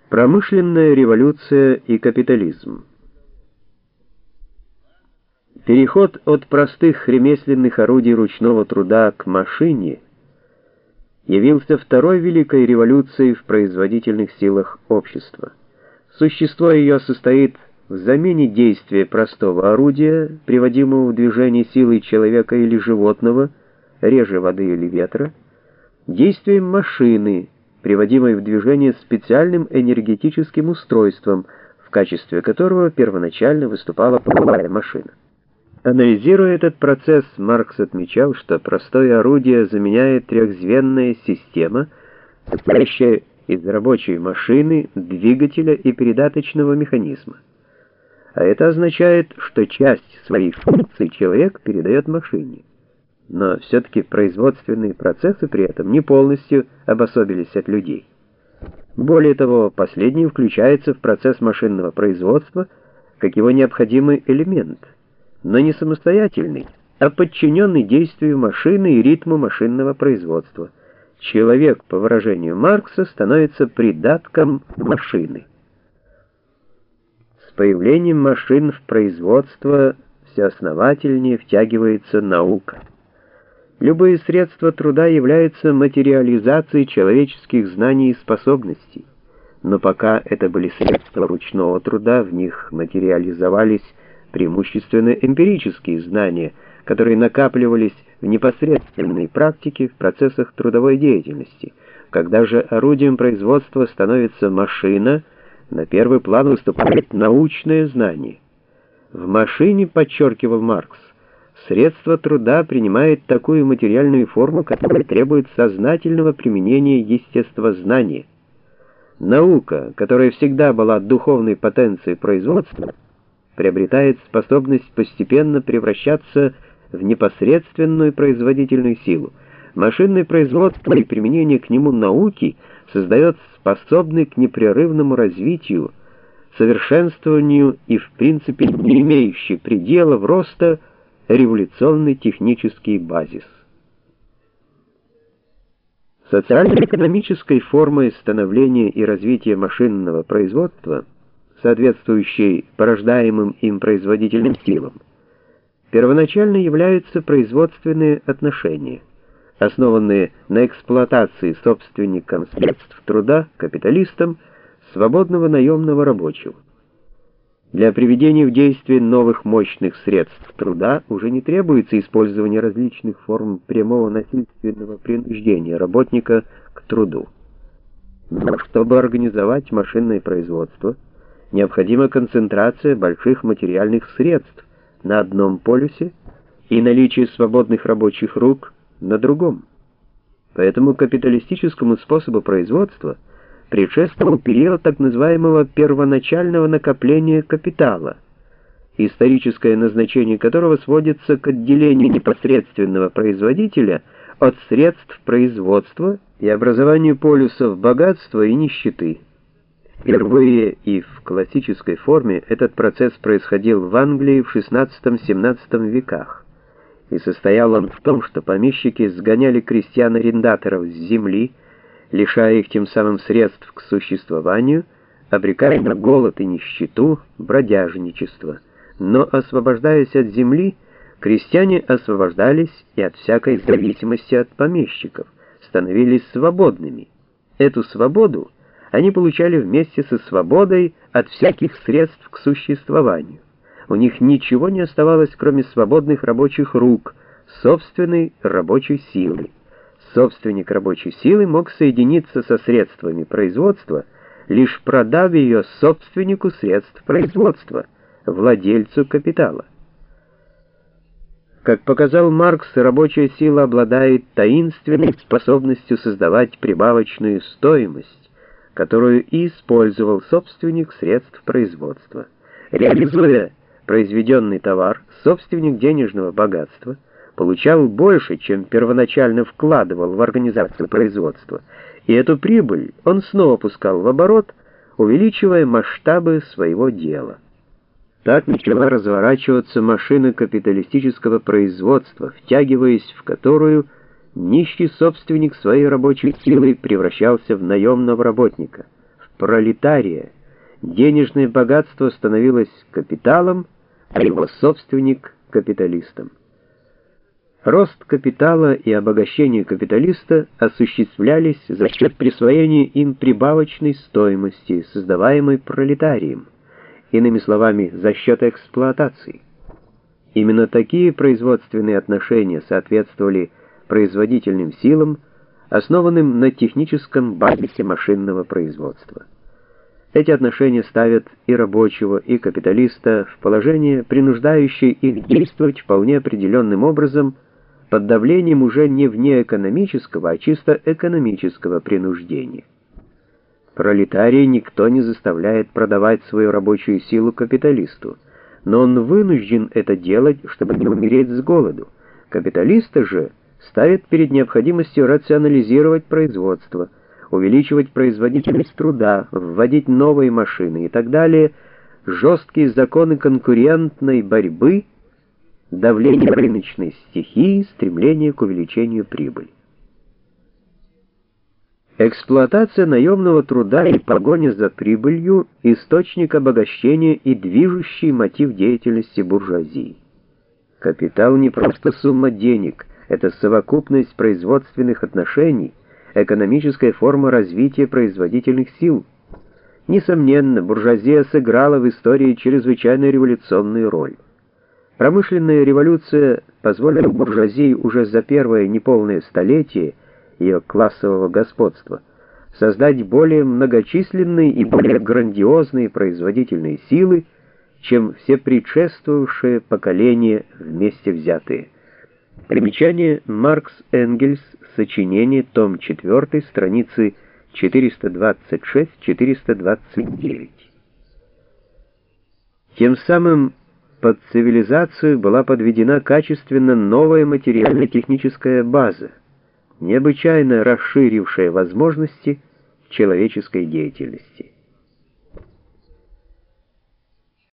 Промышленная революция и капитализм. Переход от простых ремесленных орудий ручного труда к машине явился второй великой революцией в производительных силах общества. Существо ее состоит в замене действия простого орудия, приводимого в движение силой человека или животного, реже воды или ветра, действием машины, приводимой в движение специальным энергетическим устройством, в качестве которого первоначально выступала паровая машина. Анализируя этот процесс, Маркс отмечал, что простое орудие заменяет трехзвенная система, состоящая из рабочей машины, двигателя и передаточного механизма. А это означает, что часть своих функций человек передает машине. Но все-таки производственные процессы при этом не полностью обособились от людей. Более того, последний включается в процесс машинного производства как его необходимый элемент, но не самостоятельный, а подчиненный действию машины и ритму машинного производства. Человек, по выражению Маркса, становится придатком машины. С появлением машин в производство все основательнее втягивается наука. Любые средства труда являются материализацией человеческих знаний и способностей. Но пока это были средства ручного труда, в них материализовались преимущественно эмпирические знания, которые накапливались в непосредственной практике в процессах трудовой деятельности. Когда же орудием производства становится машина, на первый план выступает научное знание. В машине, подчеркивал Маркс, средство труда принимает такую материальную форму, которая требует сознательного применения естествознания. Наука, которая всегда была духовной потенцией производства, приобретает способность постепенно превращаться в непосредственную производительную силу. Машинное производство и применение к нему науки создает способный к непрерывному развитию, совершенствованию и в принципе не имеющий пределов роста революционный технический базис. Социально-экономической формой становления и развития машинного производства, соответствующей порождаемым им производительным силам, первоначально являются производственные отношения, основанные на эксплуатации собственником средств труда, капиталистом, свободного наемного рабочего. Для приведения в действие новых мощных средств труда уже не требуется использование различных форм прямого насильственного принуждения работника к труду. Но чтобы организовать машинное производство, необходима концентрация больших материальных средств на одном полюсе и наличие свободных рабочих рук на другом. Поэтому капиталистическому способу производства предшествовал период так называемого первоначального накопления капитала, историческое назначение которого сводится к отделению непосредственного производителя от средств производства и образованию полюсов богатства и нищеты. Впервые и в классической форме этот процесс происходил в Англии в XVI-XVII веках, и состоял он в том, что помещики сгоняли крестьян-арендаторов с земли, лишая их тем самым средств к существованию, обрекая на голод и нищету, бродяжничество. Но, освобождаясь от земли, крестьяне освобождались и от всякой зависимости от помещиков, становились свободными. Эту свободу они получали вместе со свободой от всяких средств к существованию. У них ничего не оставалось, кроме свободных рабочих рук, собственной рабочей силы. Собственник рабочей силы мог соединиться со средствами производства, лишь продав ее собственнику средств производства, владельцу капитала. Как показал Маркс, рабочая сила обладает таинственной способностью создавать прибавочную стоимость, которую и использовал собственник средств производства. Реализуя произведенный товар, собственник денежного богатства получал больше, чем первоначально вкладывал в организацию производства, и эту прибыль он снова пускал в оборот, увеличивая масштабы своего дела. Так начала разворачиваться машина капиталистического производства, втягиваясь в которую нищий собственник своей рабочей силы превращался в наемного работника, в пролетария. Денежное богатство становилось капиталом, а его собственник — капиталистом. Рост капитала и обогащение капиталиста осуществлялись за счет присвоения им прибавочной стоимости, создаваемой пролетарием, иными словами, за счет эксплуатации. Именно такие производственные отношения соответствовали производительным силам, основанным на техническом базисе машинного производства. Эти отношения ставят и рабочего, и капиталиста в положение, принуждающее их действовать вполне определенным образом под давлением уже не внеэкономического, а чисто экономического принуждения. Пролетария никто не заставляет продавать свою рабочую силу капиталисту, но он вынужден это делать, чтобы не умереть с голоду. Капиталиста же ставят перед необходимостью рационализировать производство, увеличивать производительность труда, вводить новые машины и так далее, жесткие законы конкурентной борьбы, давление рыночной стихии, стремление к увеличению прибыли. Эксплуатация наемного труда и погоня за прибылью — источник обогащения и движущий мотив деятельности буржуазии. Капитал не просто сумма денег, это совокупность производственных отношений, экономическая форма развития производительных сил. Несомненно, буржуазия сыграла в истории чрезвычайно революционную роль. Промышленная революция позволила буржуазии уже за первое неполное столетие ее классового господства создать более многочисленные и более грандиозные производительные силы, чем все предшествовавшие поколения вместе взятые. Примечание: Маркс Энгельс, сочинение, том 4, страницы 426-429. Тем самым под цивилизацию была подведена качественно новая материально-техническая база, необычайно расширившая возможности человеческой деятельности.